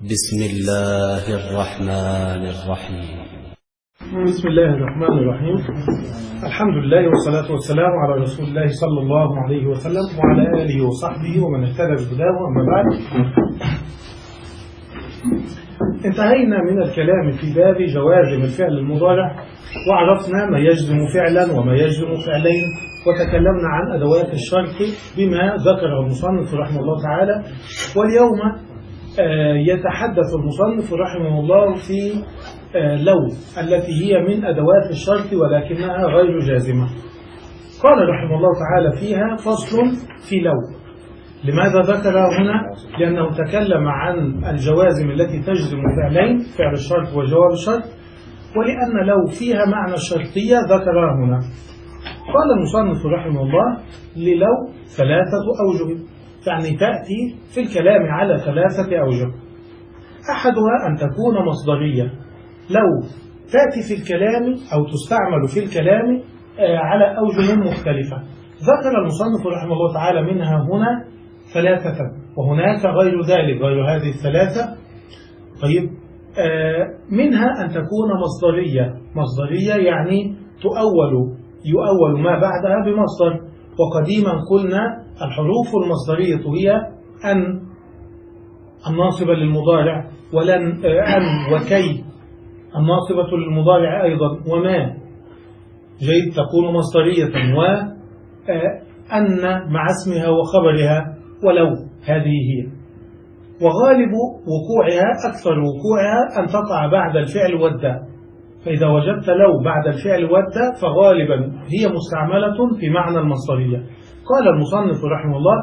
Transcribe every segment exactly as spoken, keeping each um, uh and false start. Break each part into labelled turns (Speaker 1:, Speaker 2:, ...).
Speaker 1: بسم الله الرحمن الرحيم.
Speaker 2: بسم الله الرحمن الرحيم. الحمد لله والصلاة والسلام على رسول الله صلى الله عليه وسلم وعلى آله وصحبه ومن اهتدى بهداه. أما بعد، انتهينا من الكلام في باب جوازم الفعل المضارع، وعرفنا ما يجزم فعلا وما يجزم فعلين، وتكلمنا عن أدوات الشرط بما ذكره المصنف رحمه الله تعالى. واليوم يتحدث المصنف رحمه الله في لو التي هي من أدوات الشرط ولكنها غير جازمة. قال رحمه الله تعالى فيها فصل في لو. لماذا ذكرها هنا؟ لأنه تكلم عن الجوازم التي تجزم فعلين، فعل الشرط وجواب الشرط، ولأن لو فيها معنى الشرطية ذكرها هنا. قال المصنف رحمه الله للو ثلاثة أوجه، يعني تأتي في الكلام على ثلاثة أوجه. أحدها أن تكون مصدرية، لو تأتي في الكلام أو تستعمل في الكلام على أوجه مختلفة. ذكر المصنف رحمه الله تعالى منها هنا ثلاثة، وهناك غير ذلك، غير هذه الثلاثة. طيب، منها أن تكون مصدرية. مصدرية يعني تؤول يؤول ما بعدها بمصدر. وقديما قلنا الحروف المصدرية هي أن الناصبة للمضارع، ولن أن وكي الناصبة للمضارع أيضا، وما جيد تكون مصدرية، وأن مع اسمها وخبرها، ولو هذه هي. وغالب وقوعها أكثر وقوعها أن تقع بعد الفعل والداء. فإذا وجدت لو بعد الفعل والداء فغالبا هي مستعملة في معنى المصدرية. قال المصنف رحمه الله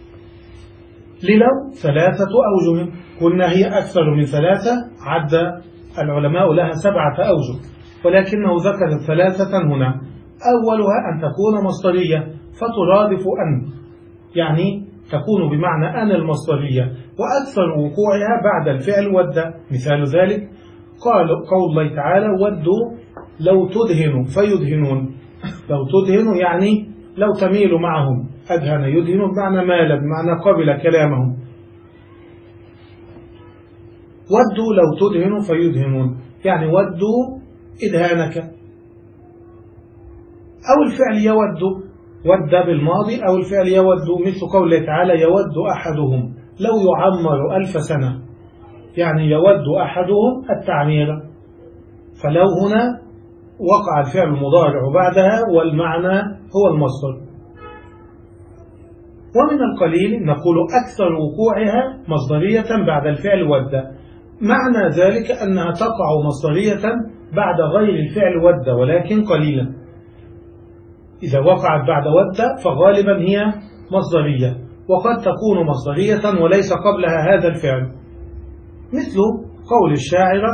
Speaker 2: للو ثلاثة أوجه. قلنا هي أكثر من ثلاثة، عد العلماء لها سبعة أوجه، ولكنه ذكر ثلاثة هنا. أولها أن تكون مصدرية فترادف أن، يعني تكون بمعنى أن المصدرية، وأكثر وقوعها بعد الفعل والداء. مثال ذلك قال قول الله تعالى ودوا لو تدهنوا فيدهنون. لو تدهنوا يعني لو تميل معهم، أدهن يدهن بمعنى مال، بمعنى قبل كلامهم. ودوا لو تدهنوا فيدهنون، يعني ودوا إدهانك. أو الفعل يود، ود بالماضي، أو الفعل يود مثل قول الله تعالى يود أحدهم لو يعمر ألف سنة، يعني يود أحدهم التعمير. فلو هنا وقع الفعل المضارع بعدها والمعنى هو المصدر. ومن القليل نقول أكثر وقوعها مصدرية بعد الفعل ود، معنى ذلك أنها تقع مصدرية بعد غير الفعل ود ولكن قليلا. إذا وقعت بعد ود فغالبا هي مصدرية، وقد تكون مصدرية وليس قبلها هذا الفعل، مثل قول الشاعر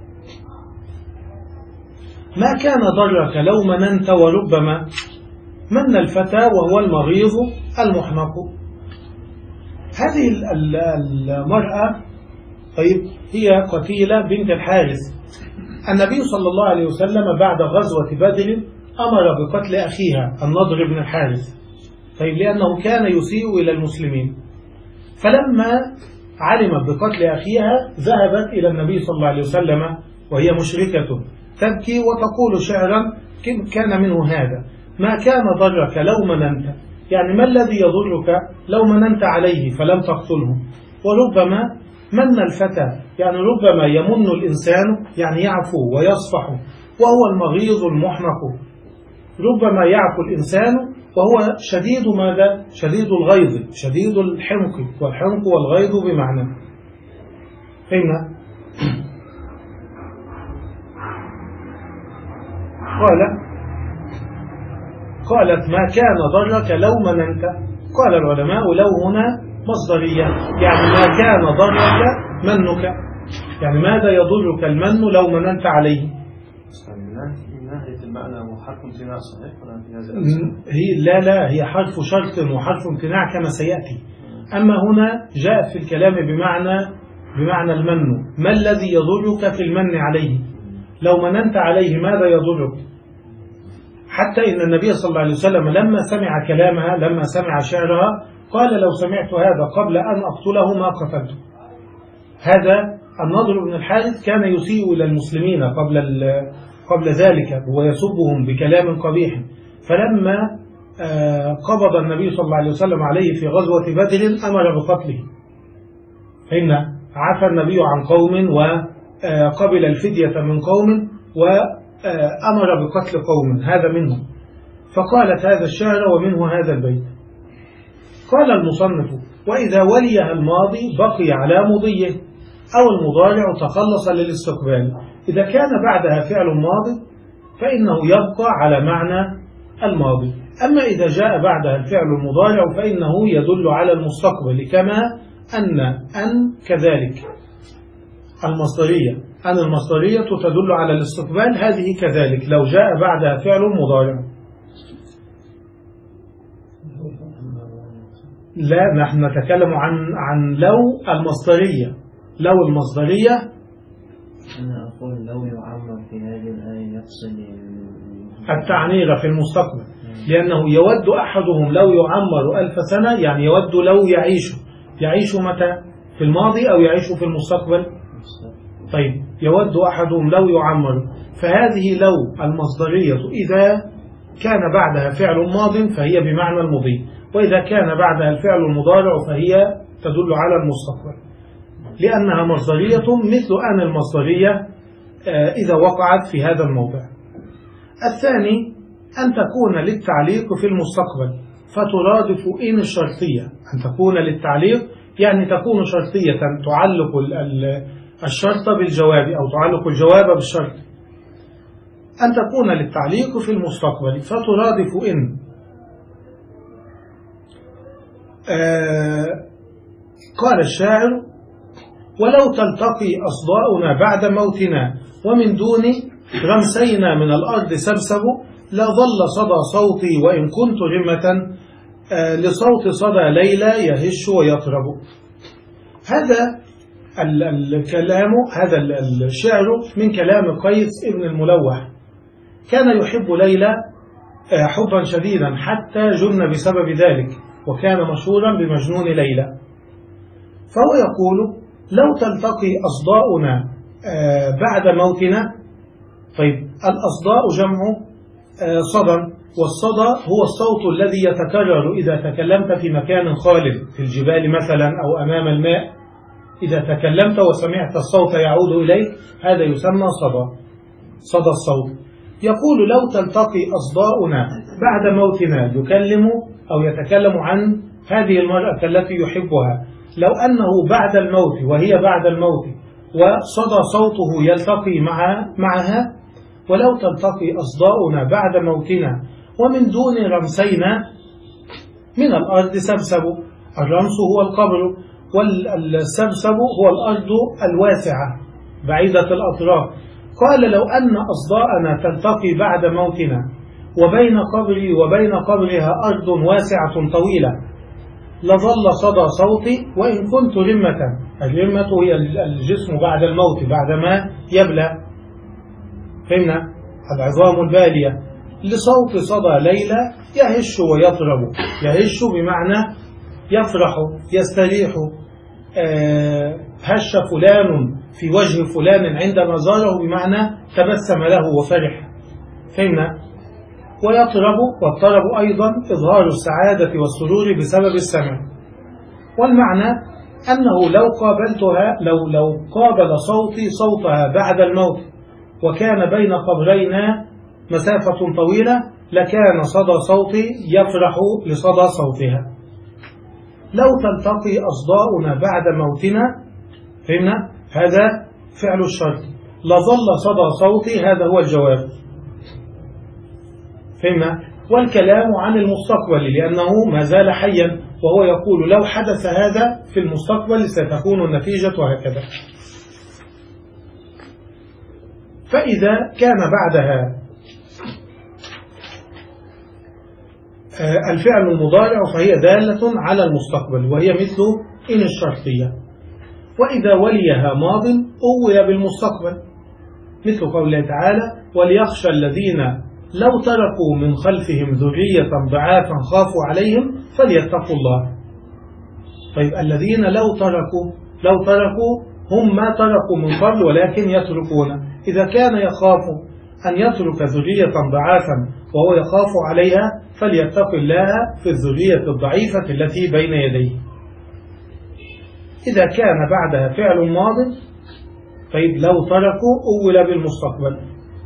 Speaker 2: ما كان ضرك لو مننت وربما من الفتى وهو المغيظ المحنق. هذه المرأة طيب هي قتيلة بنت الحارث. النبي صلى الله عليه وسلم بعد غزوة بدر أمر بقتل أخيها النضر بن الحارث، طيب لأنه كان يسيء إلى المسلمين. فلما علمت بقتل أخيها ذهبت إلى النبي صلى الله عليه وسلم وهي مشركة تبكي وتقول شعرا كان منه هذا: ما كان ضرك لو مننت، يعني ما الذي يضرك لو مننت عليه فلم تقتله. وربما من الفتى، يعني ربما يمن الإنسان، يعني يعفو ويصفح، وهو المغيظ المحنق. ربما يعفو الإنسان وهو شديد ماذا؟ شديد الغيظ، شديد الحمق، والحمق والغيظ بمعنى. فهمنا؟ قال قالت ما كان ضرك لو مننت. قال العلماء لو هنا مصدرية، يعني ما كان ضرك منك، يعني ماذا يضرك المن لو مننت عليه.
Speaker 3: المعنى وحرف امتناع صحيح ولا في هذا؟
Speaker 2: هي لا لا هي حرف شرط وحرف امتناع كما سيأتي. أما هنا جاءت في الكلام بمعنى بمعنى المن. ما الذي يضرك في المن عليه؟ لو مننت عليه ماذا يضرك؟ حتى إن النبي صلى الله عليه وسلم لما سمع كلامها، لما سمع شعرها، قال لو سمعت هذا قبل أن أقتله ما قتلته. هذا النضر بن الحارث كان يسيء إلى المسلمين قبل قبل ذلك ويسبهم بكلام قبيح، فلما قبض النبي صلى الله عليه وسلم عليه في غزوة بدر أمر بقتله. فإن عفى النبي عن قوم وقبل الفدية من قوم وأمر بقتل قوم، هذا منهم. فقالت هذا الشعر ومنه هذا البيت. قال المصنف: وإذا وليها الماضي بقي على مضيه، أو المضارع تخلص للاستقبال. إذا كان بعدها فعل ماضي فإنه يبقى على معنى الماضي، أما إذا جاء بعدها الفعل المضارع فإنه يدل على المستقبل، كما أن أن كذلك المصدرية، أن المصدرية تدل على الاستقبال، هذه كذلك لو جاء بعدها فعل مضارع. لا، نحن نتكلم عن عن لو المصدرية. لو المصدرية
Speaker 4: أنا أقول لو يعمر في هذه الآية يقصد
Speaker 2: التعنير في المستقبل، لأنه يود أحدهم لو يعمر ألف سنة، يعني يود لو يعيش. يعيش متى؟ في الماضي أو يعيش في المستقبل؟ طيب، يود أحدهم لو يعمر، فهذه لو المصدرية إذا كان بعدها فعل ماض فهي بمعنى المضي، وإذا كان بعدها الفعل المضارع فهي تدل على المستقبل، لأنها مصدرية مثل أن المصدرية إذا وقعت في هذا الموضع. الثاني أن تكون للتعليق في المستقبل فترادف إن الشرطية. أن تكون للتعليق يعني تكون شرطية تعلق الشرط بالجواب أو تعلق الجواب بالشرط. أن تكون للتعليق في المستقبل فترادف إن. آه قال الشاعر: ولو تلتقي أصداؤنا بعد موتنا ومن دون رمسينا من الأرض سبسب لظل صدى صوتي وإن كنت رمة آه لصوت صدى ليلى يهش ويطرب. هذا الكلام، هذا الشعر من كلام قيس ابن الملوح، كان يحب ليلى حبا شديدا حتى جن بسبب ذلك، وكان مشهورا بمجنون ليلى. فهو يقول: لو تلتقي أصداؤنا بعد موتنا. طيب، الأصداء جمع صدى، والصدى هو الصوت الذي يتكرر إذا تكلمت في مكان خالد في الجبال مثلا أو أمام الماء. إذا تكلمت وسمعت الصوت يعود إليك هذا يسمى صدى، صدى الصوت. يقول: لو تلتقي أصداؤنا بعد موتنا، يكلم أو يتكلم عن هذه المرأة التي يحبها، لو أنه بعد الموت وهي بعد الموت وصدى صوته يلتقي مع معها. ولو تلتقي أصداؤنا بعد موتنا ومن دون رمسينا من الأرض سبسب. الرمس هو القبر، والسبسب هو الأرض الواسعة بعيدة الأطراف. قال: لو أن أصداءنا تلتقي بعد موتنا وبين قبري وبين قبرها أرض واسعة طويلة لظل صدى صوتي وإن كنت رمة. الرمة هي الجسم بعد الموت بعدما يبلى، فهمنا، العظام البالية. لصوت صدى ليلى يهش ويطرب. يهش بمعنى يفرح يستريح. آه هش فلان في وجه فلان عندما زاره بمعنى تبسم له وفرح، فهمنا. ويطرب، والطرب أيضا إظهار السعادة والسرور بسبب السمع. والمعنى أنه لو قابلتها لو لو قابل صوتي صوتها بعد الموت وكان بين قبرينا مسافة طويلة لكان صدى صوتي يفرح لصدى صوتها. لو تلتقي أصداؤنا بعد موتنا، فهمنا، هذا فعل الشرط. لظل صدى صوتي، هذا هو الجواب، فهمنا. والكلام عن المستقبل لأنه ما زال حيا، وهو يقول: لو حدث هذا في المستقبل ستكون النتيجة، وهكذا. فإذا كان بعدها الفعل المضارع فهي دالة على المستقبل، وهي مثل إن الشرطية. وإذا وليها ماض أوي بالمستقبل، مثل قوله تعالى: وليخشى الذين لو تركوا من خلفهم ذرية ضعافا خافوا عليهم فليتقوا الله. طيب، الذين لو تركوا، لو تركوا هم ما تركوا من قبل ولكن يتركون. إذا كان يخاف أن يترك ذرية ضعافا وهو يخاف عليها فليتق الله في الذرية الضعيفة التي بين يديه. إذا كان بعدها فعل ماض طيب لو تركوا أول بالمستقبل.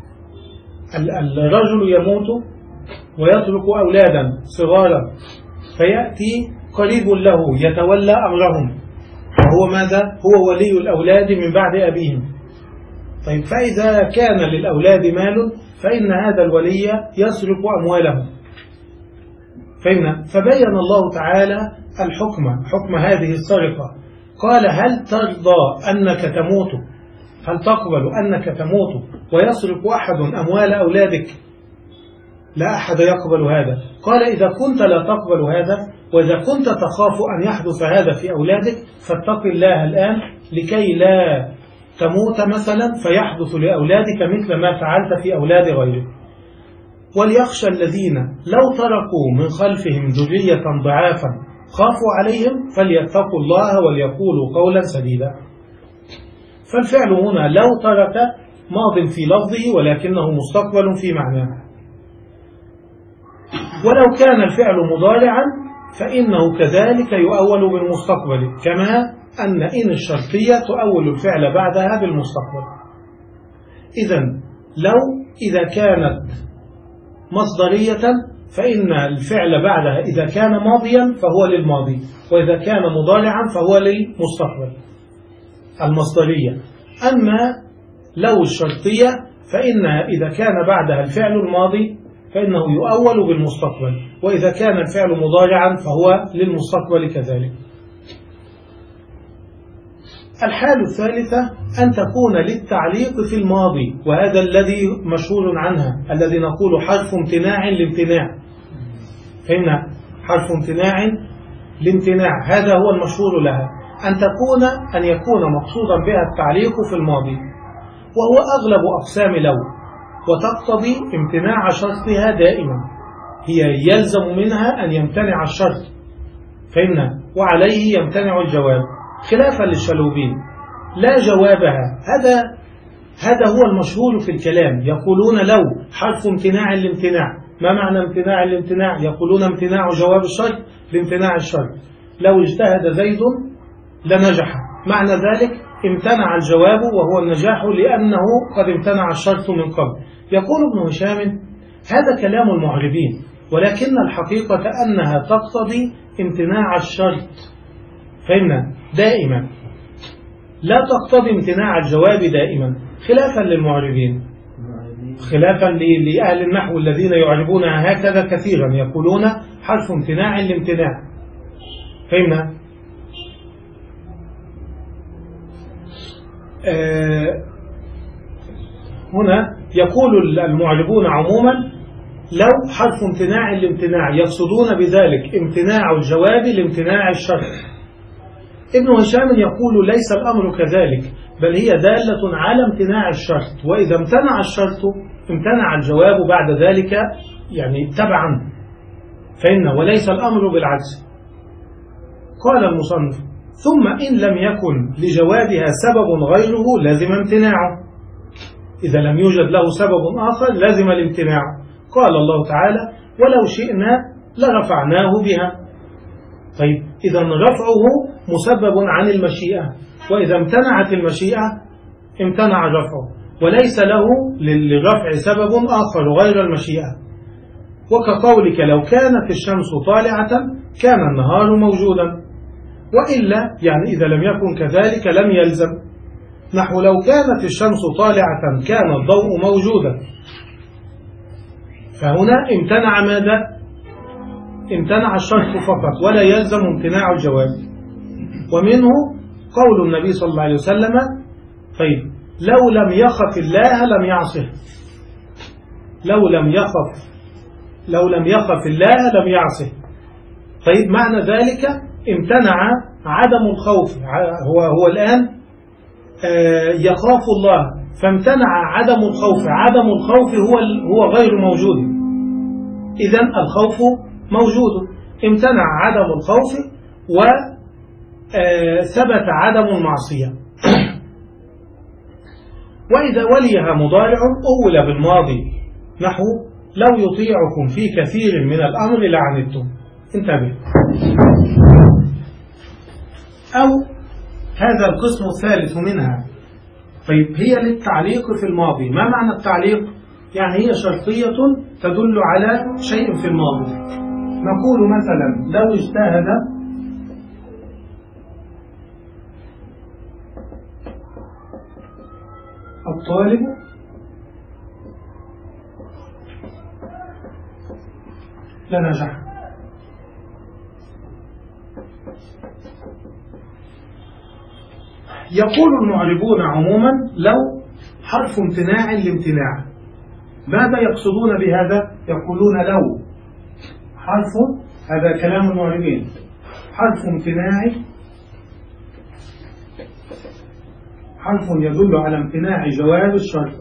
Speaker 2: الرجل يموت ويترك أولادا صغارا فيأتي قريب له يتولى أمرهم وهو ماذا؟ هو ولي الأولاد من بعد أبيهم. طيب فإذا كان للأولاد مال فإن هذا الولي يسرق أموالهم. فإن فبين الله تعالى الحكم حكم هذه السرقة. قال هل ترضى أنك تموت هل تقبل أنك تموت ويسرق أحد أموال أولادك؟ لا أحد يقبل هذا. قال إذا كنت لا تقبل هذا وإذا كنت تخاف أن يحدث هذا في أولادك فاتق الله الآن لكي لا تموت مثلا فيحدث لأولادك مثل ما فعلت في أولاد غيرك. وليخشى الذين لو تركوا من خلفهم ذرية ضعافا خافوا عليهم فليتقوا الله وليقولوا قولا سديدا. فالفعل هنا لو ترك ماض في لفظه ولكنه مستقبل في معناه. ولو كان الفعل مضارعا فإنه كذلك يؤول بالمستقبل كما أن إن الشرطية تؤول الفعل بعدها بالمستقبل. إذن لو إذا كانت مصدرية فإن الفعل بعدها إذا كان ماضيا فهو للماضي وإذا كان مضارعا فهو للمستقبل المصدرية. أما لو الشرطية فإنها إذا كان بعدها الفعل الماضي فإنه يؤول بالمستقبل وإذا كان الفعل مضارعا فهو للمستقبل كذلك. الحال الثالثة أن تكون للتعليق في الماضي وهذا الذي مشهور عنها الذي نقول حرف امتناع لامتناع. فإن حرف امتناع لامتناع هذا هو المشهور لها أن تكون أن يكون مقصودا بها التعليق في الماضي وهو أغلب أقسام لو وتقتضي امتناع شرطها دائما. هي يلزم منها أن يمتنع الشرط فإن وعليه يمتنع الجواب خلافا للشلوبين لا جوابها. هذا هذا هو المشهور في الكلام. يقولون لو حرف امتناع لامتناع. ما معنى امتناع الامتناع؟ يقولون امتناع جواب الشرط لامتناع الشرط. لو اجتهد زيد لنجح. معنى ذلك امتنع الجواب وهو النجاح لأنه قد امتنع الشرط من قبل. يقول ابن هشام هذا كلام المعربين ولكن الحقيقة أنها تقتضي امتناع الشرط فإن دائما لا تقتضي امتناع الجواب دائما خلافا للمعربين خلافا لأهل النحو الذين يعربونها هكذا كثيرا يقولون حرف امتناع لامتناع. فهمنا؟ آه هنا يقول المعربون عموما لو حرف امتناع لامتناع يقصدون بذلك امتناع الجواب لامتناع الشرط. ابن هشام يقول ليس الأمر كذلك بل هي دالة على امتناع الشرط وإذا امتنع الشرط امتنع الجواب بعد ذلك يعني تبعا فإن وليس الأمر بالعكس. قال المصنف ثم إن لم يكن لجوابها سبب غيره لازم امتناعه. إذا لم يوجد له سبب آخر لازم الامتناع. قال الله تعالى ولو شئنا لرفعناه بها. طيب إذا رفعه مسبب عن المشيئة وإذا امتنعت المشيئة امتنع رفعه وليس له للرفع سبب آخر غير المشيئة. وكقولك لو كانت الشمس طالعة كان النهار موجودا وإلا يعني إذا لم يكن كذلك لم يلزم. نحو لو كانت الشمس طالعة كان الضوء موجودا. فهنا امتنع ماذا؟ امتنع الشرط فقط ولا يلزم امتناع الجواب. ومنه قول النبي صلى الله عليه وسلم طيب لو لم يخف الله لم يعصه. لو لم يخف لو لم يخف الله لم يعصه. طيب معنى ذلك امتنع عدم الخوف. هو هو الآن يخاف الله فامتنع عدم الخوف. عدم الخوف هو هو غير موجود. إذن الخوف موجود. امتنع عدم الخوف وثبت عدم المعصية. وإذا وليها مضارع أول بالماضي نحو لو يطيعكم في كثير من الأمر لعنتم. انتبه. أو هذا القسم الثالث منها. طيب هي للتعليق في الماضي. ما معنى التعليق؟ يعني هي شرطية تدل على شيء في الماضي. نقول مثلا لو اجتهد الطالب لنجح. يقول المعربون عموما لو حرف امتناع لامتناع. ماذا يقصدون بهذا؟ يقولون لو حرف، هذا كلام المعربين، حرف امتناع، حرف يدل على امتناع جواب الشرط.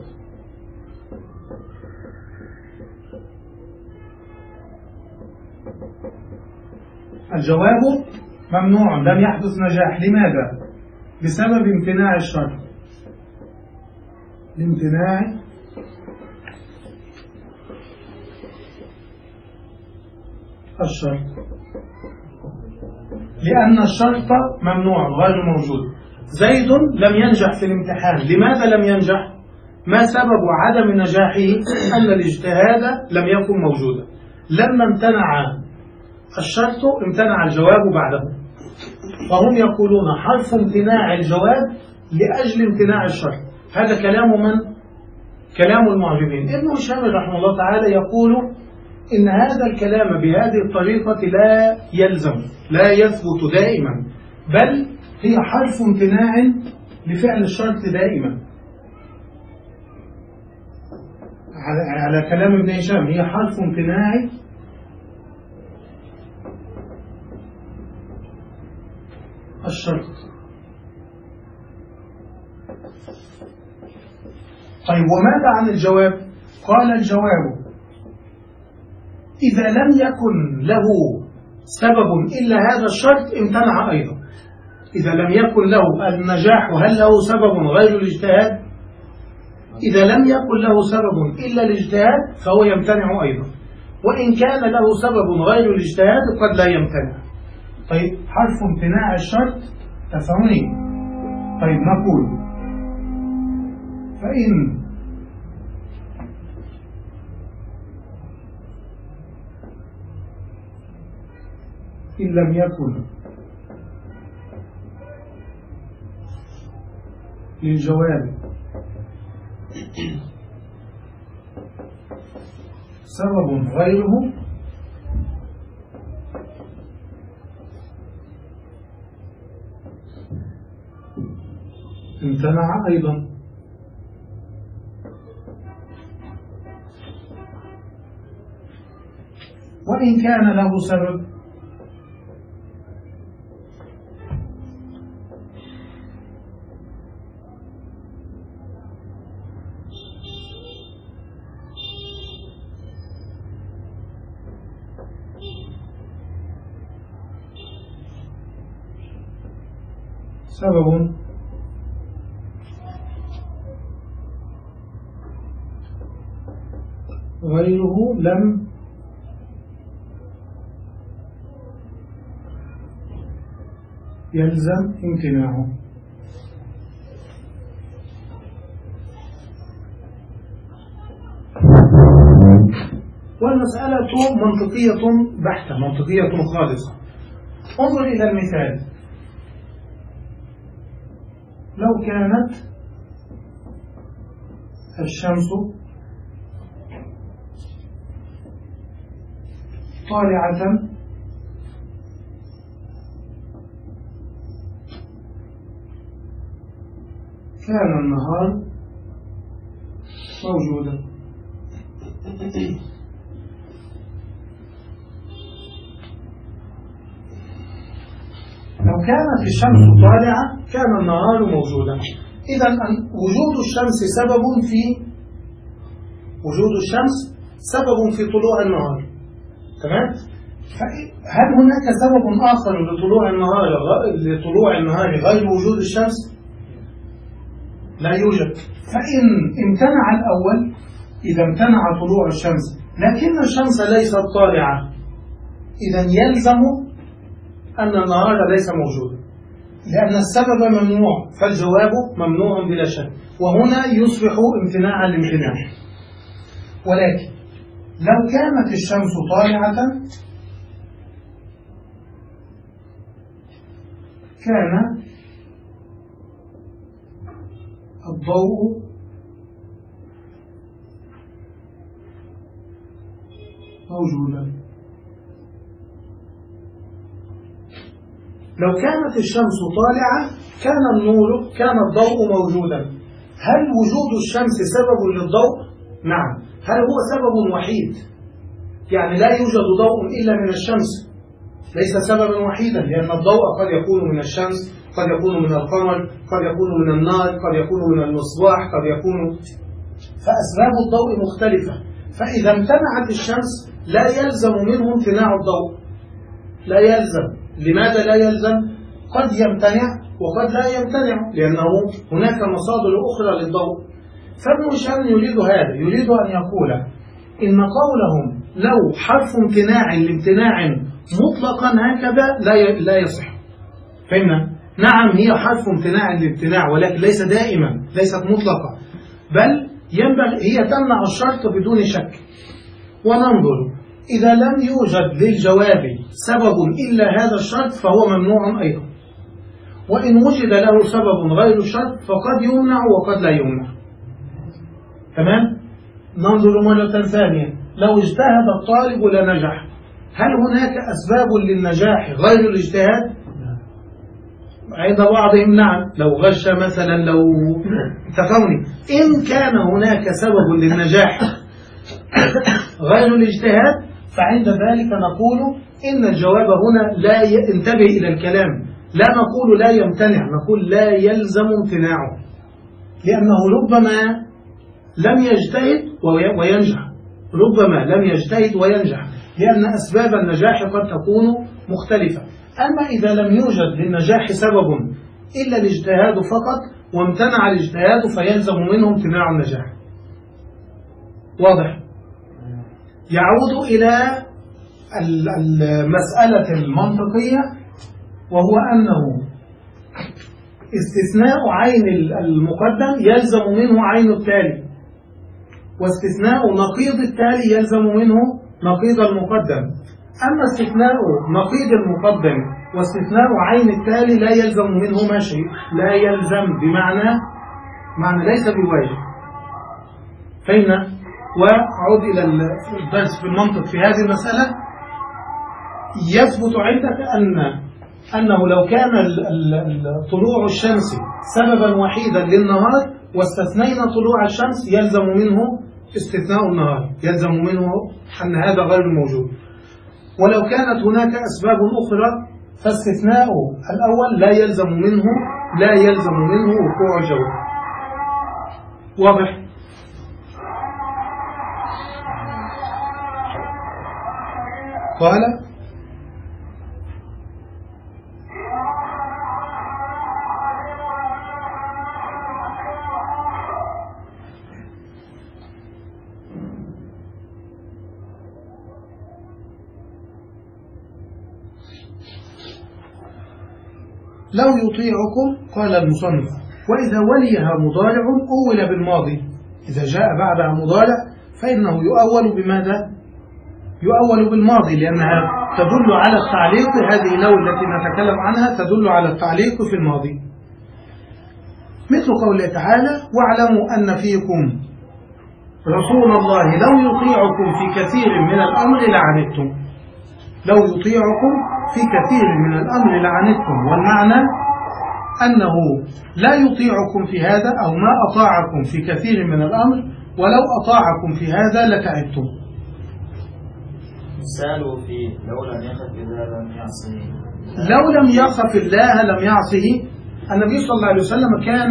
Speaker 2: الجواب ممنوع، لم يحدث نجاح. لماذا؟ بسبب امتناع الشرط، لامتناع الشرط، لأن الشرط ممنوع غير موجود. زيد لم ينجح في الامتحان. لماذا لم ينجح؟ ما سبب عدم نجاحه؟ أن الاجتهاد لم يكن موجودا. لما امتنع الشرط امتنع الجواب بعده. فهم يقولون حرف امتناع الجواب لأجل امتناع الشرط. هذا كلام من؟ كلام المعجبين. ابن هشام رحمه الله تعالى يقول إن هذا الكلام بهذه الطريقة لا يلزم، لا يثبت دائما، بل هي حرف امتناع لفعل الشرط دائما. على, على كلام ابن هشام هي حرف امتناع الشرط. طيب وماذا عن الجواب؟ قال الجواب إذا لم يكن له سبب إلا هذا الشرط امتنع أيضا. إذا لم يكن له النجاح هل له سبب غير الاجتهاد؟ إذا لم يكن له سبب إلا الاجتهاد فهو يمتنع أيضا، وإن كان له سبب غير الاجتهاد قد لا يمتنع. طيب حرف امتناع الشرط تفهمني؟ طيب نقول فإن إن لم يكن للجواب سبب غيره امتنع أيضا. وإن كان له سبب سبب غيره لم يلزم امتناعه. والمسألة منطقية بحتة، منطقية خالصة. انظر إلى المثال. لو كانت الشمس طالعة كان النهار موجودا. لو كانت الشمس طالعة كان النهار موجودا. إذا وجود الشمس سبب في وجود الشمس سبب في طلوع النهار. تمام؟ هل هناك سبب آخر لطلوع النهار لطلوع النهار غير وجود الشمس؟ لا يوجد. فإن امتنع الأول، إذا امتنع طلوع الشمس لكن الشمس ليست طالعة، إذا يلزم أن النهار ليس موجودا لأن السبب ممنوع، فالجواب ممنوع بلا شك، وهنا يصبح امتناع الامتناع. ولكن لو كانت الشمس طالعة كان الضوء موجودا. لو كانت الشمس طالعة كان النور كان الضوء موجودا. هل وجود الشمس سبب للضوء؟ نعم. هل هو سبب وحيد؟ يعني لا يوجد ضوء إلا من الشمس؟ ليس سببا وحيدا، لأن الضوء قد يكون من الشمس، قد يكون من القمر، قد يكون من النار، قد يكون من المصباح، قد يكون، فأسباب الضوء مختلفة. فإذا امتنعت الشمس لا يلزم منه امتناع الضوء، لا يلزم. لماذا لا يلزم؟ قد يمتنع وقد لا يمتنع، لأنه هناك مصادر أخرى للضوء. فابن هشام يريد هذا، يريد أن يقول إن قولهم لو حرف امتناع لامتناع مطلقا هكذا لا لا يصح. فهمنا؟ نعم هي حرف امتناع لامتناع، ولكن ليس دائما، ليست مطلقة، بل ينبغي هي تمنع الشرط بدون شك. وننظر إذا لم يوجد للجواب سبب إلا هذا الشرط فهو ممنوع أيضا، وإن وجد له سبب غير الشرط فقد يمنع وقد لا يمنع. تمام؟ ننظر مرة ثانية. لو اجتهد الطالب لنجح، هل هناك أسباب للنجاح غير الاجتهاد؟ عند بعضهم نعم، لو غش مثلا، لو تفوني. إن كان هناك سبب للنجاح غير الاجتهاد فعند ذلك نقول إن الجواب هنا لا ينتبه إلى الكلام، لا نقول لا يمتنع، نقول لا يلزم امتناعه، لأنه ربما لم يجتهد وينجح، ربما لم يجتهد وينجح، لأن أسباب النجاح قد تكون مختلفة. أما إذا لم يوجد للنجاح سبب إلا الاجتهاد فقط وامتنع الاجتهاد فيلزم منه امتناع النجاح. واضح؟ يعود إلى المسألة المنطقية، وهو أنه استثناء عين المقدم يلزم منه عين التالي، واستثناء نقيض التالي يلزم منه نقيض المقدم. أما استثناء نقيض المقدم واستثناء عين التالي لا يلزم منهما شيء، لا يلزم بمعنى معنى ليس بواجب. فهمنا؟ وأعود إلى الدرس في المنطق في هذه المسألة. يثبت عندك أن أنه لو كان طلوع الشمس سببا وحيدا للنهار واستثنينا طلوع الشمس يلزم منه استثناء النهار، يلزم منه أن هذا غير موجود. ولو كانت هناك أسباب أخرى فاستثناء الأول لا يلزم منه لا يلزم منه وقوع الجواب. واضح؟ قال لو يطيعكم، قال المصنف وإذا وليها مضارع أول بالماضي، إذا جاء بعدها مضارع فإنه يؤول بماذا؟ يؤول بالماضي، لأنها تدل على التعليق. هذه لو التي نتكلم عنها تدل على التعليق في الماضي، مثل قوله تعالى واعلموا أن فيكم رسول الله لو يطيعكم في كثير من الأمر لعنتم. لو يطيعكم في كثير من الأمر لعنتم، والمعنى أنه لا يطيعكم في هذا أو ما أطاعكم في كثير من الأمر، ولو أطاعكم في هذا لتعبتم.
Speaker 4: مثاله في لو لم يخف إذا لم يعصه،
Speaker 2: لو لم يخف الله لم يعصه. النبي صلى الله عليه وسلم كان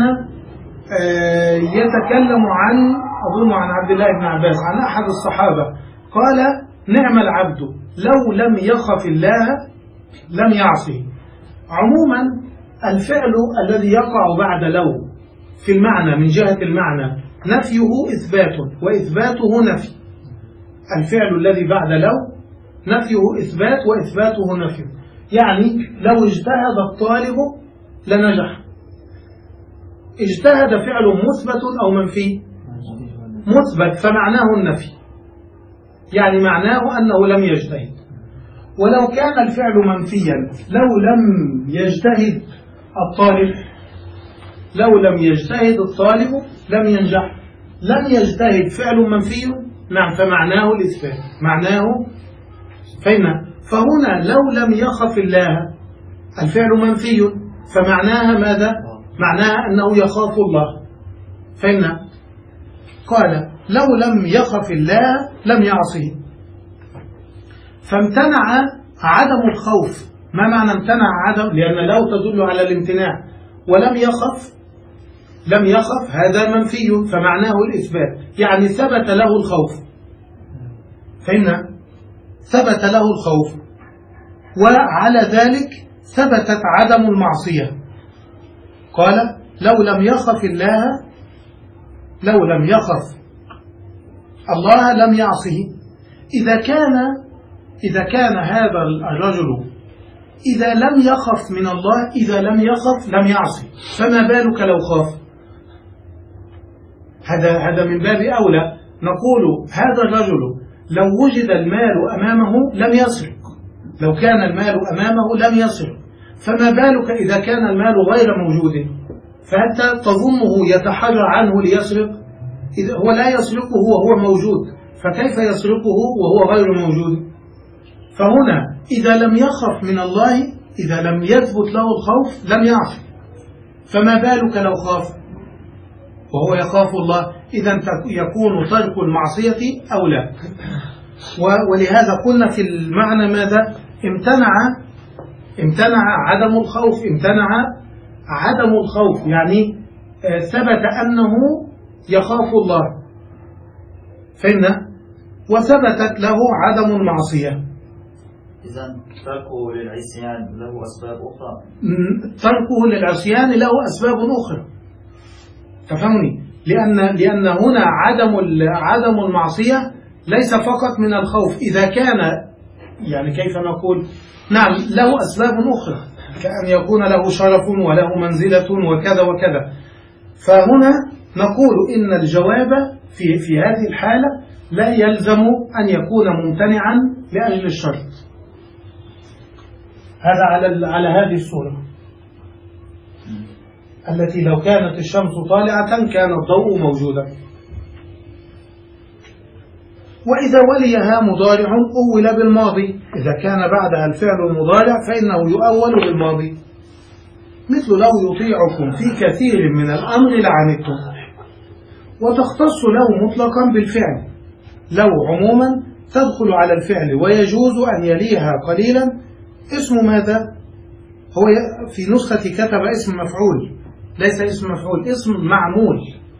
Speaker 2: يتكلم عن أظن عن عبد الله بن عباس عن أحد الصحابة، قال نعم العبد لو لم يخف الله لم يعصه. عموما الفعل الذي يقع بعد لو في المعنى من جهة المعنى نفيه إثبات وإثباته نفي. الفعل الذي بعد لو نفيه إثبات وإثباته نفي. يعني لو اجتهد الطالب لنجح. اجتهد فعل مثبت أو منفي؟ مثبت، فمعناه النفي، يعني معناه أنه لم يجتهد. ولو كان الفعل منفيا لو لم يجتهد الطالب لو لم يجتهد الطالب لم ينجح. لم يجتهد فعل منفي، نعم، فمعناه الإثبات، معناه فهمنا. فهنا لو لم يخف الله الفعل منفي، فمعناها ماذا؟ معناها أنه يخاف الله، فهمنا. قال لو لم يخف الله لم يعصه. فامتنع عدم الخوف. ما معنى امتنع عدم؟ لأن لو تدل على الامتناع، ولم يخف لم يخف هذا منفي، فمعناه الإثبات، يعني ثبت له الخوف، فهمنا، ثبت له الخوف. وعلى ذلك ثبتت عدم المعصية. قال لو لم يخف الله لو لم يخف الله لم يعصه. إذا كان إذا كان هذا الرجل إذا لم يخف من الله إذا لم يخف لم يعصي، فما بالك لو خاف؟ هذا هذا من باب أولى. نقول هذا الرجل لو وجد المال أمامه لم يسرق، لو كان المال أمامه لم يسرق، فما بالك إذا كان المال غير موجود؟ فأنت تظنه يتحرى عنه ليسرق، إذا هو لا يسرقه وهو موجود، فكيف يسرقه وهو غير موجود؟ فهنا إذا لم يخف من الله إذا لم يثبت له الخوف لم يعصي، فما بالك لو خاف وهو يخاف الله؟ إذا يكون ترك المعصية أولى. ولهذا قلنا في المعنى ماذا؟ امتنع امتنع عدم الخوف، امتنع عدم الخوف، يعني ثبت أنه يخاف الله، فإن وثبتت له عدم المعصية.
Speaker 4: إذن تركه للعصيان له أسباب أخرى.
Speaker 2: تركه للعصيان له أسباب أخرى، تفهمني؟ لأن لأن هنا عدم عدم المعصية ليس فقط من الخوف. إذا كان يعني كيف نقول؟ نعم، له أسباب أخرى، كأن يكون له شرف وله منزلة وكذا وكذا. فهنا نقول إن الجواب في في هذه الحالة لا يلزم أن يكون ممتنعا لأجل الشرط. هذا على على هذه الصورة التي لو كانت الشمس طالعة كان الضوء موجودا. وإذا وليها مضارع أول بالماضي، إذا كان بعدها الفعل المضارع فإنه يؤول بالماضي، مثل لو يطيعكم في كثير من الأمر لعنتم. وتختص لو مطلقا بالفعل. لو عموما تدخل على الفعل ويجوز أن يليها قليلا اسم ماذا؟ هو في نسخة كتب اسم مفعول، ليس اسم مفعول، اسم معمول.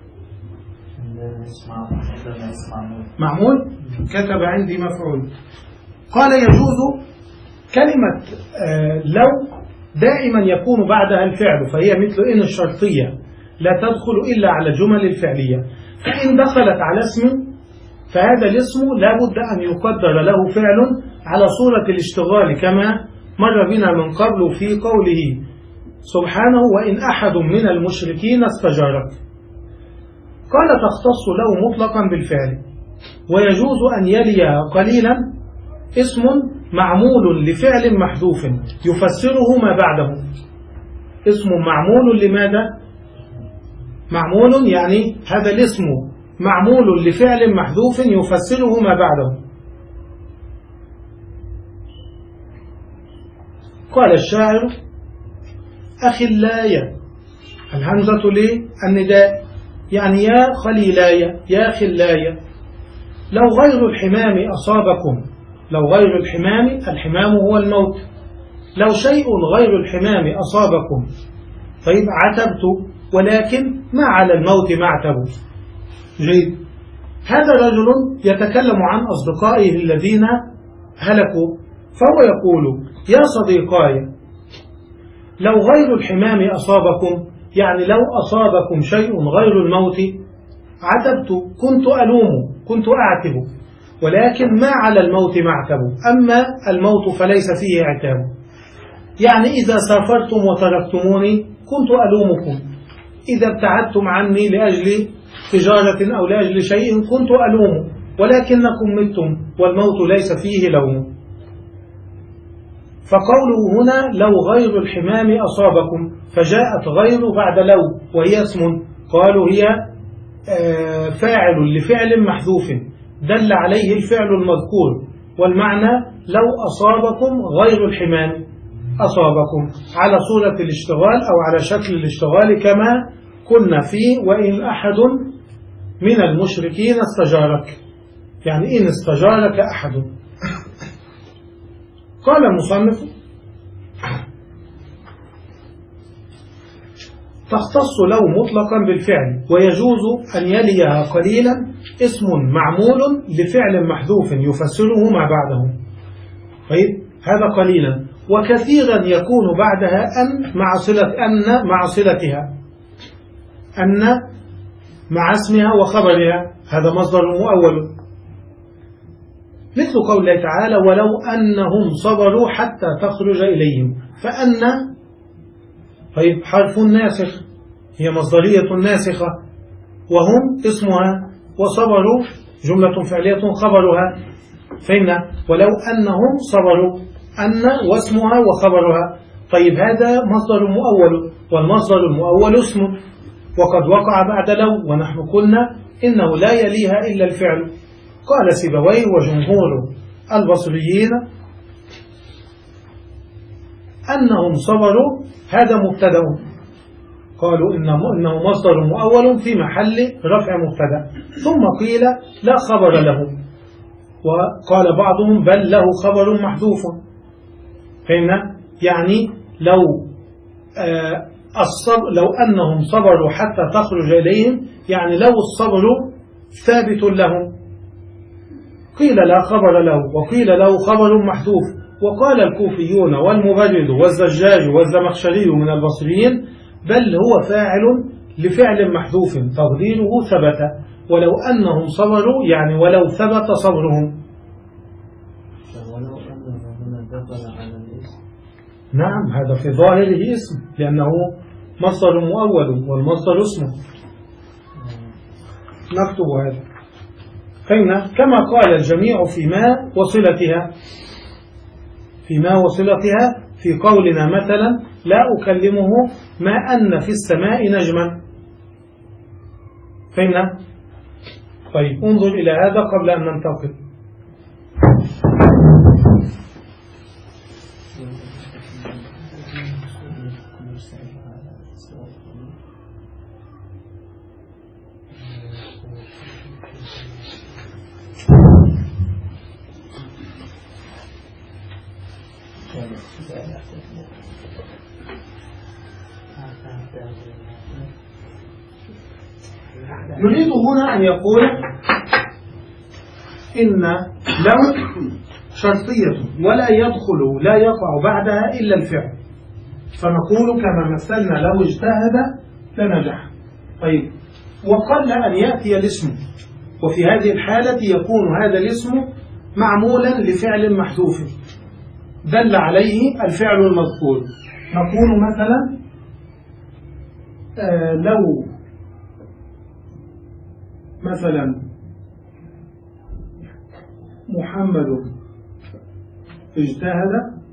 Speaker 2: معمول كتب عندي مفعول. قال يجوز كلمة آه لو دائما يكون بعدها الفعل، فهي مثل إن الشرطية لا تدخل إلا على الجمل الفعلية. فإن دخلت على اسم فهذا الاسم لا بد أن يقدر له فعل على صورة الاشتغال، كما مر بنا من قبل في قوله سبحانه وإن أحد من المشركين استجارك. قال تختص له مطلقا بالفعل، ويجوز أن يلي قليلا اسم معمول لفعل محذوف يفسره ما بعده. اسم معمول لماذا؟ معمول يعني هذا الاسم معمول لفعل محذوف يفسره ما بعده. قال الشاعر أخلايا، الهمزة للنداء، يعني يا خليلايا يا خلايا. لو غير الحمام أصابكم، لو غير الحمام، الحمام هو الموت، لو شيء غير الحمام أصابكم طيب عتبت، ولكن ما على الموت معتب. جيد. هذا رجل يتكلم عن أصدقائه الذين هلكوا، فهو يقول يا صديقاي لو غير الحمام أصابكم، يعني لو أصابكم شيء غير الموت عتبت، كنت ألوم، كنت أعتب، ولكن ما على الموت معتب، أما الموت فليس فيه عتاب. يعني إذا سافرتم وتركتموني كنت ألومكم، إذا ابتعدتم عني لأجل تجارة أو لأجل شيء كنت ألوم، ولكنكم متم والموت ليس فيه لوم. فقوله هنا لو غير الحمام أصابكم، فجاءت غير بعد لو وهي اسم، قالوا هي فاعل لفعل محذوف دل عليه الفعل المذكور، والمعنى لو أصابكم غير الحمام أصابكم على صورة الاشتغال أو على شكل الاشتغال كما كنا فيه وإن أحد من المشركين استجارك، يعني إن استجارك أحد. قال المصنف تختص لو مطلقا بالفعل ويجوز أن يليها قليلا اسم معمول لفعل محذوف يفسره ما بعده. طيب هذا قليلا، وكثيرا يكون بعدها أن مع صلة أن مع صلتها، أن مع اسمها وخبرها، هذا مصدر مؤول، مثل قول الله تعالى ولو أنهم صبروا حتى تخرج إليهم، فأن طيب حرف ناسخ، هي مصدرية ناسخة، وهم اسمها، وصبروا جملة فعلية خبرها، فإن ولو أنهم صبروا أن واسمها وخبرها. طيب هذا مصدر مؤول، والمصدر المؤول اسم وقد وقع بعد لو، ونحن قلنا إنه لا يليها إلا الفعل. قال سيبويه وجمهور البصريين أنهم صبروا هذا مبتدأ، قالوا إنه مصدر مؤول في محل رفع مبتدأ، ثم قيل لا خبر له، وقال بعضهم بل له خبر محذوف. فهمنا؟ يعني لو آه الصبر لو أنهم صبروا حتى تخرج إليهم، يعني لو الصبر ثابت لهم، قيل لا خبر له وقيل له خبر محذوف. وقال الكوفيون والمبرد والزجاج والزمخشري من البصريين بل هو فاعل لفعل محذوف تقديره ثبت، ولو أنهم صبروا يعني ولو ثبت صبرهم.
Speaker 4: ولو أنه هنا دخل على الاسم،
Speaker 2: نعم هذا في ظاهره اسم لأنه مصدر مؤول والمصدر اسمه. نكتب هذا. فإن كما قال الجميع فيما وصلتها فيما وصلتها في قولنا مثلا لا أكلمه ما أن في السماء نجما. فإن طيب انظر إلى هذا قبل أن ننتقل. يريد هنا أن يقول إن لو شرطية ولا يدخل لا يقع بعدها إلا الفعل، فنقول كما مثلنا لو اجتهد لنجح. طيب وقل أن يأتي الاسم، وفي هذه الحالة يكون هذا الاسم معمولا لفعل محذوف دل عليه الفعل المذكور. نقول مثلا آه لو مثلا محمد اجتهد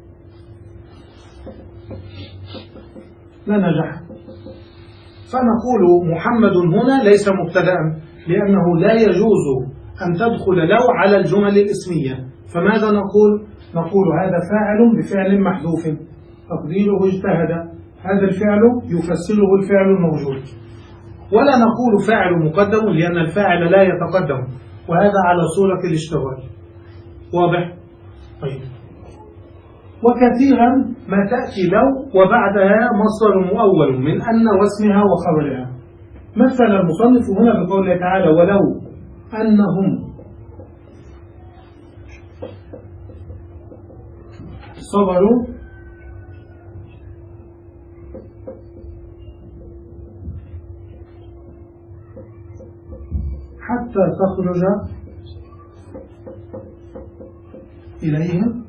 Speaker 2: لنجح، فنقول محمد هنا ليس مبتدأ لأنه لا يجوز أن تدخل لو على الجمل الاسمية، فماذا نقول؟ نقول هذا فاعل بفعل محذوف تقديره اجتهد، هذا الفعل يفسره الفعل الموجود، ولا نقول فاعل مقدم لأن الفاعل لا يتقدم، وهذا على صورة الاشتغال. واضح؟ طيب وكثيرا ما تأتي لو وبعدها مصدر مؤول من أن واسمها وخبرها. مثل المصنف هنا بقوله تعالى ولو أنهم صبروا حتى تخرج إليهم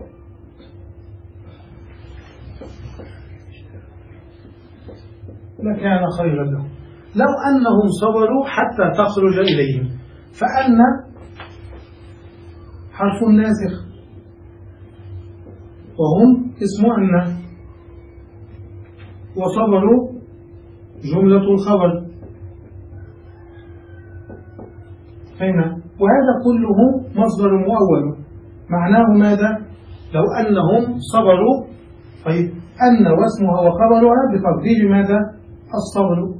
Speaker 2: لكان خيرا لهم. لو أنهم صبروا حتى تخرج إليهم، فأن حرف ناسخ وهم اسم أن، وصبروا جملة الخبر هنا، وهذا كله مصدر مؤول. معناه ماذا؟ لو أنهم صبروا، طيب أن واسمها وخبرها بتقدير ماذا؟ الصبر.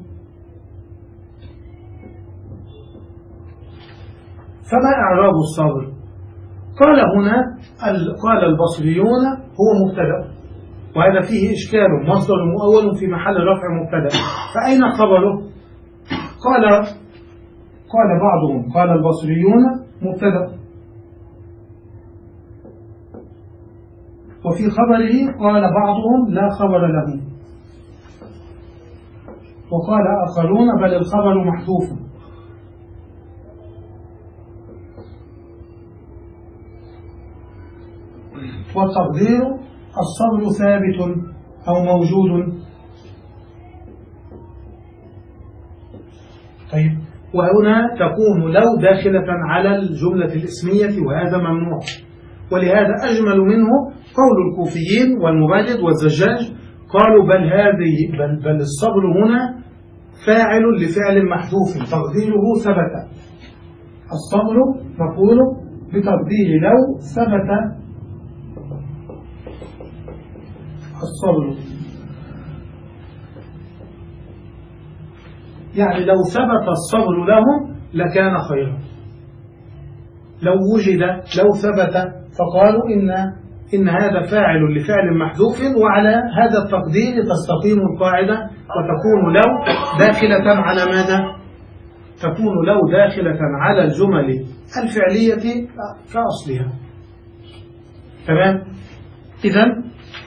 Speaker 2: فما إعراب الصبر؟ قال هنا قال البصريون هو مبتدأ، وهذا فيه إشكال، مصدر مؤول في محل رفع مبتدأ، فأين خبره؟ قال قال بعضهم قال البصريون مبتدأ، وفي خبره قال بعضهم لا خبر له، وقال آخرون بل الخبر محذوف. والتقدير الصبر ثابت أو موجود. طيب، وهنا تكون لو داخلة على الجملة الاسمية، وهذا ممنوع، ولهذا أجمل منه قول الكوفيين والمباجد والزجاج، قالوا بل هذه بل, بل الصبر هنا فاعل لفعل محذوف تقديره ثبت. الصبر مفعول بتقدير لو ثبت الصبر، يعني لو ثبت الصبر لهم لكان خيرا. لو وجد لو ثبت فقالوا إن إن هذا فاعل لفعل محذوف، وعلى هذا التقدير تستقيم القاعدة، وتكون لو داخلة على ماذا؟ تكون لو داخلة على الجمل الفعلية كأصلها. تمام؟ إذن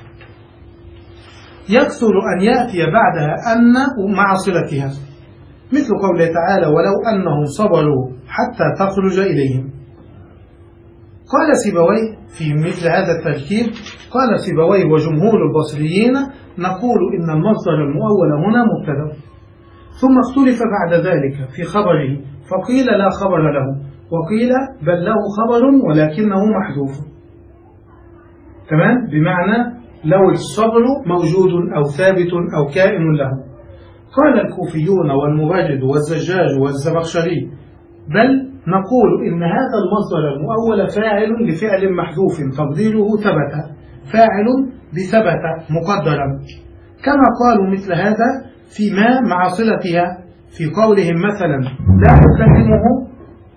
Speaker 2: يكثر أن يأتي بعدها أن مع صلتها، مثل قوله تعالى ولو أنهم صبروا حتى تخرج إليهم. قال سيبويه في مثل هذا التركيب، قال سيبويه وجمهور البصريين نقول إن المصدر المؤول هنا مبتدأ، ثم اختلف بعد ذلك في خبره، فقيل لا خبر له، وقيل بل له خبر ولكنه محذوف. تمام؟ بمعنى لو الصبر موجود أو ثابت أو كائن له. قال الكوفيون والمباجد والزجاج والزمخشري بل نقول إن هذا المصدر المؤول فاعل لفعل محذوف تقديره ثبت، فاعل بثبت مقدرا، كما قالوا مثل هذا فيما مع صلتها في قولهم مثلا لا أكلمه،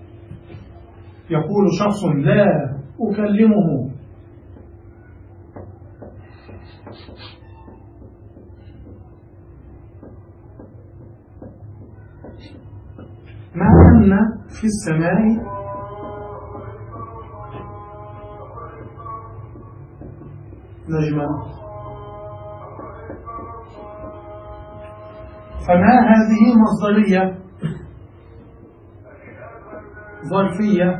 Speaker 2: يقول شخص لا أكلمه، مع أن في السماء نجما. فما هذه مصدرية ظرفية،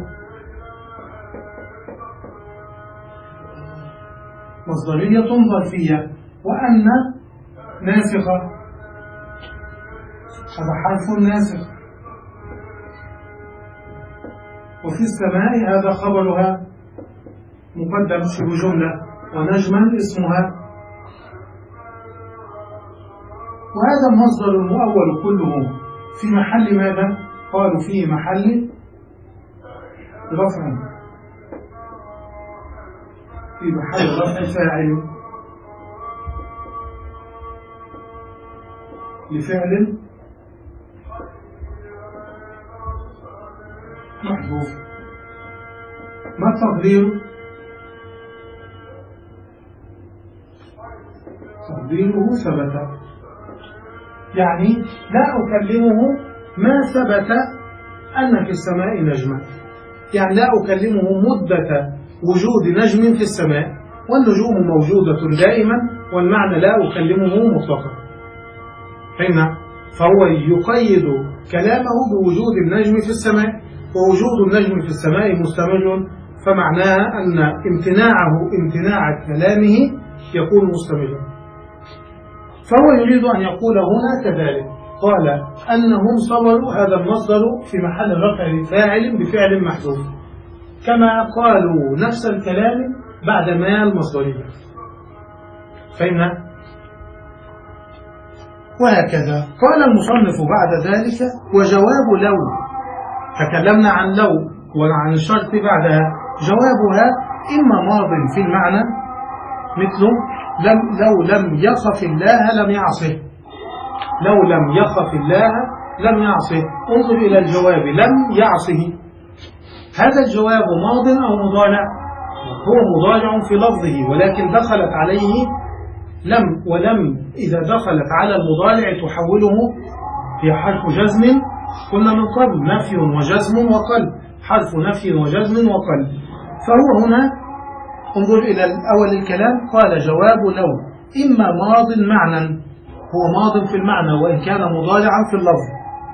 Speaker 2: مصدرية ظرفية، وأن ناسخة، هذا حرف ناسخ، وفي السماء هذا خبرها مقدم شبه جملة، ونجما اسمها. وهذا المصدر المؤول كله في محل ماذا؟ قالوا في محل رفع، في محل رفع فاعل لفعل محذوف. ما التقدير؟ تقديره ثبت، يعني لا أكلمه ما ثبت أن في السماء نجما، يعني لا أكلمه مدة وجود نجم في السماء، والنجوم موجودة دائما، والمعنى لا أكلمه مطلقا. فهمنا؟ فهو يقيد كلامه بوجود النجم في السماء، ووجود النجم في السماء مستمر، فمعناها أن امتناعه امتناع كلامه يكون مستمرا. فهو يريد أن يقول هنا كذلك، قال أنهم صبروا، هذا المصدر في محل رفع فاعل بفعل محذوف، كما قالوا نفس الكلام بعد ما المصدرية. فهمنا؟ وهكذا قال المصنف بعد ذلك: وجواب لو، تكلمنا عن لو وعن الشرط بعدها، جوابها إما ماض في المعنى مثل لم لو لم يخف الله لم يعصه، لو لم يخف الله لم يعصه. انظر إلى الجواب لم يعصه، هذا الجواب ماض أو مضارع؟ هو مضارع في لفظه، ولكن دخلت عليه لم، ولم إذا دخلت على المضارع تحوله في حرف جزم، قلنا من قبل نفي وجزم وقلب، حرف نفي وجزم وقلب. فهو هنا انظر إلى أول الكلام، قال جواب لو إما ماض معنى، هو ماض في المعنى وإن كان مضارعا في اللفظ،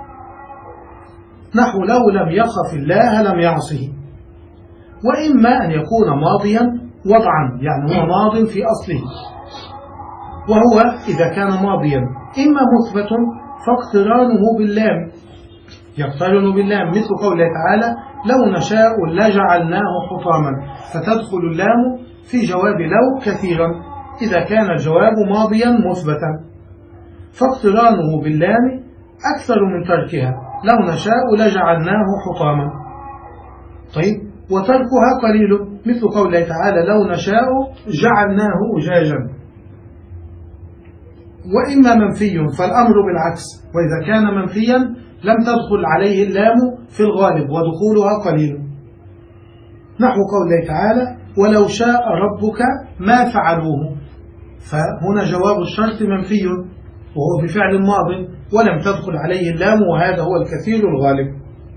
Speaker 2: نحو لو لم يخف الله لم يعصه. وإما أن يكون ماضيا وضعا، يعني هو ماض في أصله، وهو إذا كان ماضيا إما مثبت فاقترانه باللام، يقترن باللام، مثل قوله تعالى: لو نشاء لجعلناه حطاما، فتدخل اللام في جواب لو كثيرا إذا كان الجواب ماضيا مثبتا، فاقترانه باللام أكثر من تركها، لو نشاء لجعلناه حطاما. طيب، وتركها قليل، مثل قوله تعالى: لو نشاء جعلناه أجاجا. وإما منفي فالأمر بالعكس، وإذا كان منفيا لم تدخل عليه اللام في الغالب ودخولها قليل، نحو قوله تعالى: ولو شاء ربك ما فعلوه، فهنا جواب الشرط منفي وهو بفعل ماض ولم تدخل عليه اللام، وهذا هو الكثير الغالب.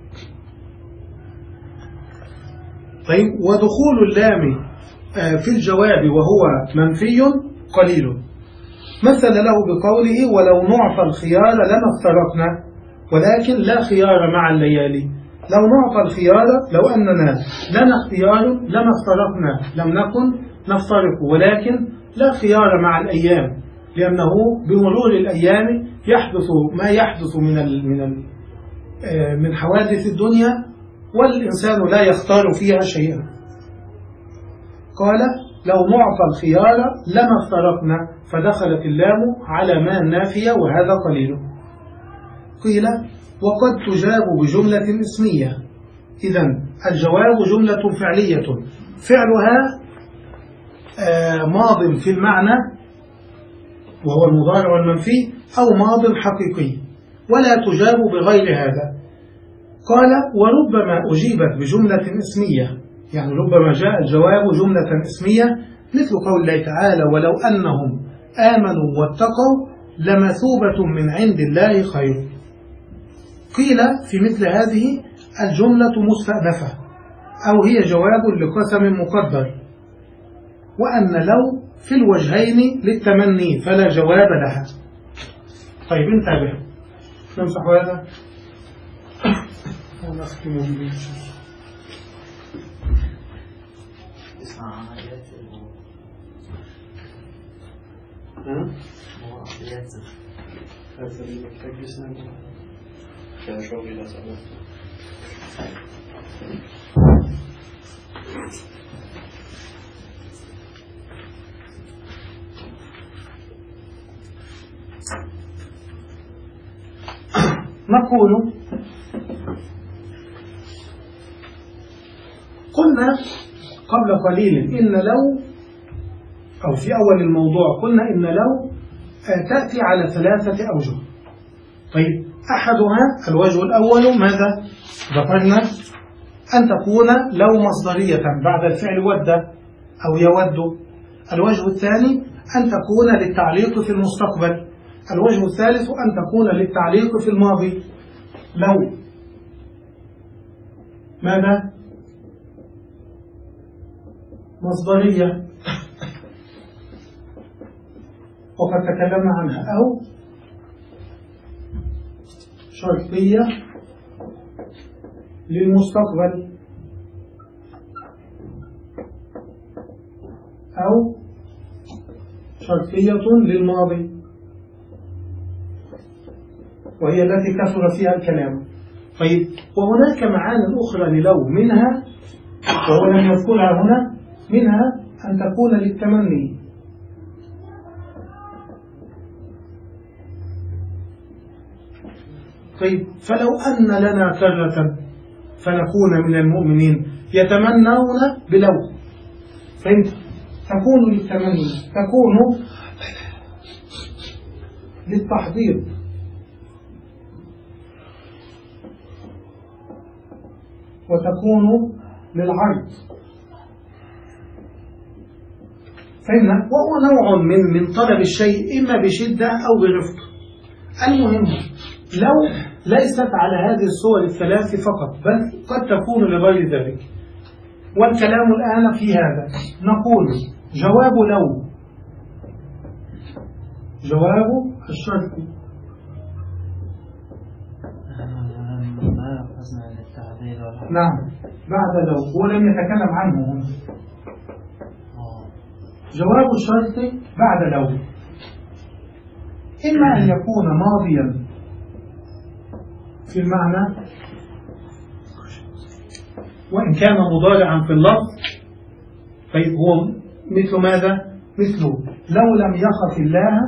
Speaker 2: طيب، ودخول اللام في الجواب وهو منفي قليل. مثل له بقوله: ولو نعطى الخيار لما افترقنا، ولكن لا خيار مع الليالي. لو نعطى الخيار، لو أننا لنا اختيار لما افترقنا، لم نكن نفترق، ولكن لا خيار مع الأيام، لأنه بمرور الأيام يحدث ما يحدث من ال من ال من حوادث الدنيا، والإنسان لا يختار فيها شيئا. قال: لو نعطى الخيار لما افترقنا، فدخلت اللام على ما النافية، وهذا قليل. قيل: وقد تجاب بجملة اسمية. إذن الجواب جملة فعلية، فعلها ماض في المعنى وهو المضارع والمنفي، أو ماض حقيقي، ولا تجاب بغير هذا. قال: وربما أجيبت بجملة اسمية، يعني ربما جاء الجواب جملة اسمية، مثل قول الله تعالى: ولو أنهم آمنوا واتقوا لمثوبة من عند الله خير. قيل في مثل هذه الجملة مستأنفة، أو هي جواب لقسم مقدر، وأن لو في الوجهين للتمني فلا جواب لها. طيب، انتبه، نمسح هذا ونختم به.
Speaker 4: اسمع عمليات المواقعيات
Speaker 3: هذا اللي محتاج لسان كان شوقي لا سألت.
Speaker 2: نقول: قلنا قبل قليل إن لو، أو في أول الموضوع قلنا إن لو تأتي على ثلاثة أوجه. طيب، أحدها الوجه الأول ماذا؟ ذكرنا أن تكون لو مصدرية بعد الفعل ود أو يود. الوجه الثاني أن تكون للتعليق في المستقبل. الوجه الثالث أن تكون للتعليق في الماضي. لو ماذا؟ مصدرية، وقد تكلمنا عنها، أو شرطية للمستقبل أو شرطية للماضي، وهي التي كثر فيها الكلام. طيب، وهناك معاني أخرى للو، منها وهو لم يذكرها هنا، منها أن تكون للتمني. طيب، فلو أن لنا كرة فنكون من المؤمنين، يتمنون بلو، فهمت؟ تكون للتمني، تكون للتحضير، وتكون للعرض، فهمنا؟ وهو نوع من من طلب الشيء إما بشدة أو برفق. المهم لو ليست على هذه الصور الثلاث فقط، بل قد تكون لغير ذلك. والكلام الآن في هذا، نقول جواب لو، جواب الشرط.
Speaker 4: ما قصنا للتعبير.
Speaker 2: نعم، بعد لو، هو لم يتكلم عنه هنا. جواب الشرط بعد لو إما أن يكون ماضيا في المعنى، وإن كان مضارعا في اللفظ. طيب، هو مثل ماذا؟ مثل لو لم يخف الله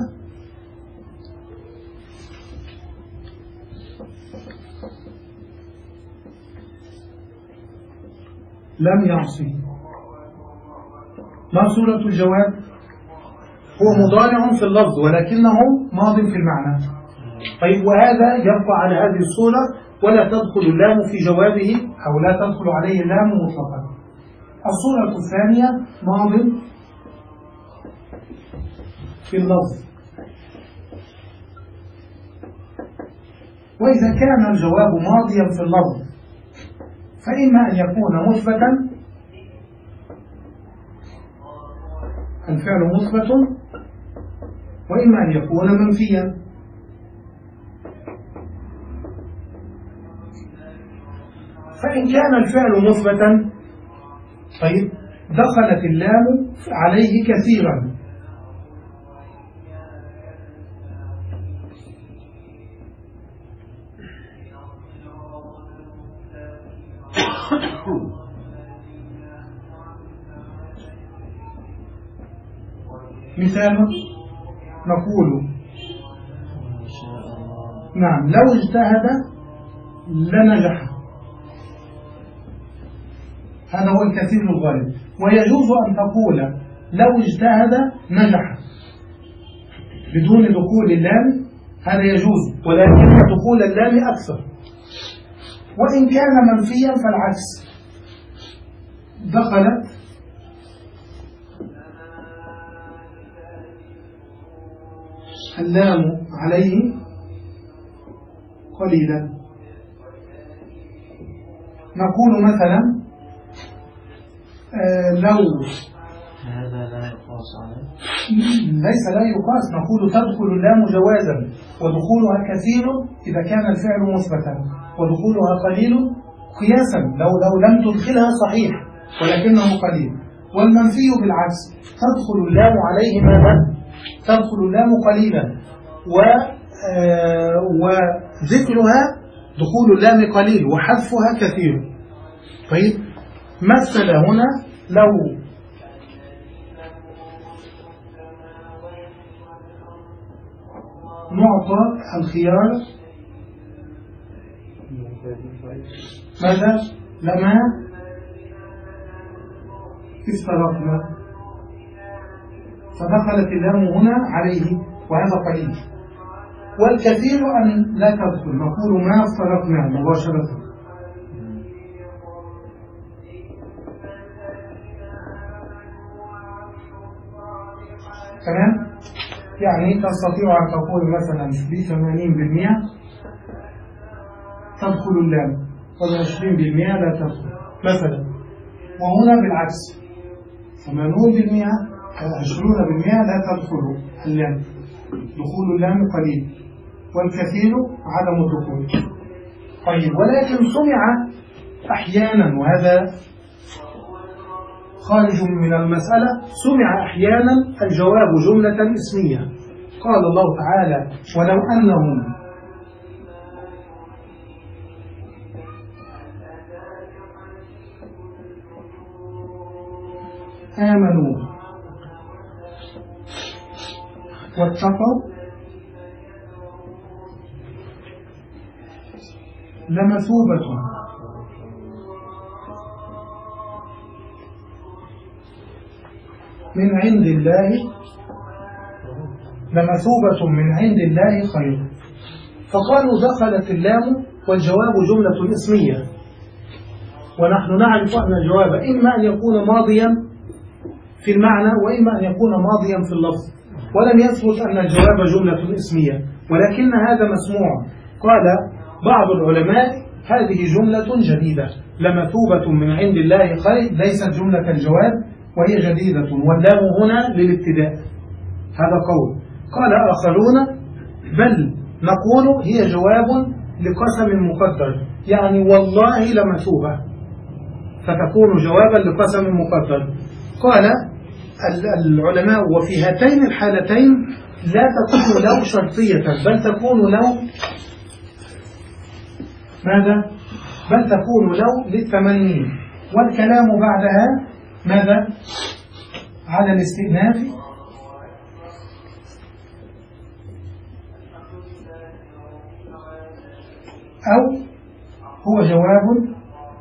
Speaker 2: لم يعصي. ما صورة الجواب؟ هو مضارع في اللفظ ولكنه ماض في المعنى. طيب، وهذا يبقى على هذه الصورة، ولا تدخل اللام في جوابه، أو لا تدخل عليه اللام مطلقا. الصورة الثانية ماض في اللفظ، وإذا كان الجواب ماضيا في اللفظ فإما أن يكون مثبتا، الفعل مثبت، وإما أن يكون منفيا. فإن كان الفعل مثبتا، طيب، دخلت اللام عليه كثيرا، مثال نقول نعم لو اجتهد لنجح، هذا هو الكثير الغالب. ويجوز أن تقول لو اجتهد نجح بدون دخول اللام، هذا يجوز، ولكن دخول اللام أكثر. وإن كان منفيا فالعكس، دخلت اللام عليه قليلا. نقول مثلا آه لو
Speaker 4: هذا لا يقاس عليه،
Speaker 2: ليس لا يقاس، نقول تدخل اللام جوازا، ودخولها كثير إذا كان الفعل مثبتا، ودخولها قليل قياسا لو لو لم تدخلها صحيح ولكنه قليل. والمنفي بالعكس، تدخل اللام عليه ماذا؟ تدخل اللام قليلا، و آه وذكرها دخول اللام قليل وحذفها كثير. طيب، مثل هنا لو نعطى الخيار ماذا؟ لما افترقنا، فدخلت اللام هنا عليه وهذا قليل. والكثير أن لا تدخل، نقول ما افترقنا مباشرة. تمام؟ يعني تستطيع أن تقول مثلا بثمانين بالمئة تدخل اللام، وبعشرين بالمئة لا تدخل مثلا. وهنا بالعكس، ثمانون بالمئة عشرون بالمئة لا تدخل اللام، دخول اللام قليل. والكثير عدم الدخول. طيب ولكن سمع أحيانا، وهذا خارج من المسألة، سمع أحيانا الجواب جملة اسمية. قال الله تعالى: ولو أنهم آمنوا واتقوا لمثوبة من عند الله لمثوبة من عند الله خير. فقالوا دخلت اللام والجواب جملة اسمية، ونحن نعرف أن الجواب إما أن يكون ماضيا في المعنى وإما أن يكون ماضيا في اللفظ، ولم يثبت أن الجواب جملة اسمية، ولكن هذا مسموع. قال بعض العلماء: هذه جملة جديدة، لمثوبة من عند الله خير، ليست جملة الجواب وهي جديدة، واللام هنا للابتداء. هذا قول. قال آخرون: بل نقول هي جواب لقسم مقدر، يعني والله لمثوبة، فتكون جوابا لقسم مقدر. قال العلماء: وفي هاتين الحالتين لا تكون لو شرطية، بل تكون لو ماذا؟ بل تكون لو للتمني، والكلام بعدها ماذا؟ على الاستئناف أو هو جواب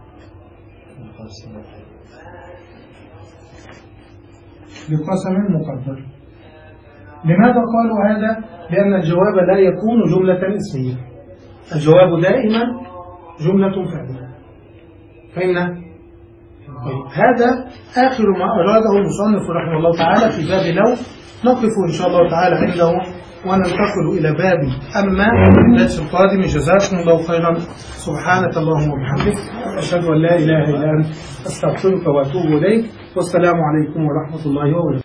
Speaker 2: لقسم مقدر. لماذا قالوا هذا؟ لأن الجواب لا يكون جملة اسمية، الجواب دائما جملة فعلية. فهمنا؟ طيب. هذا آخر ما أراده المصنف رحمه الله تعالى في باب لو. نقف إن شاء الله تعالى عنده وننتقل إلى باب أما في الدرس القادم. جزاكم الله خيرا. سبحانك اللهم وبحمدك، أشهد أن لا إله إلا أنت، أستغفرك وأتوب إليك، والسلام عليكم ورحمة الله وبركاته.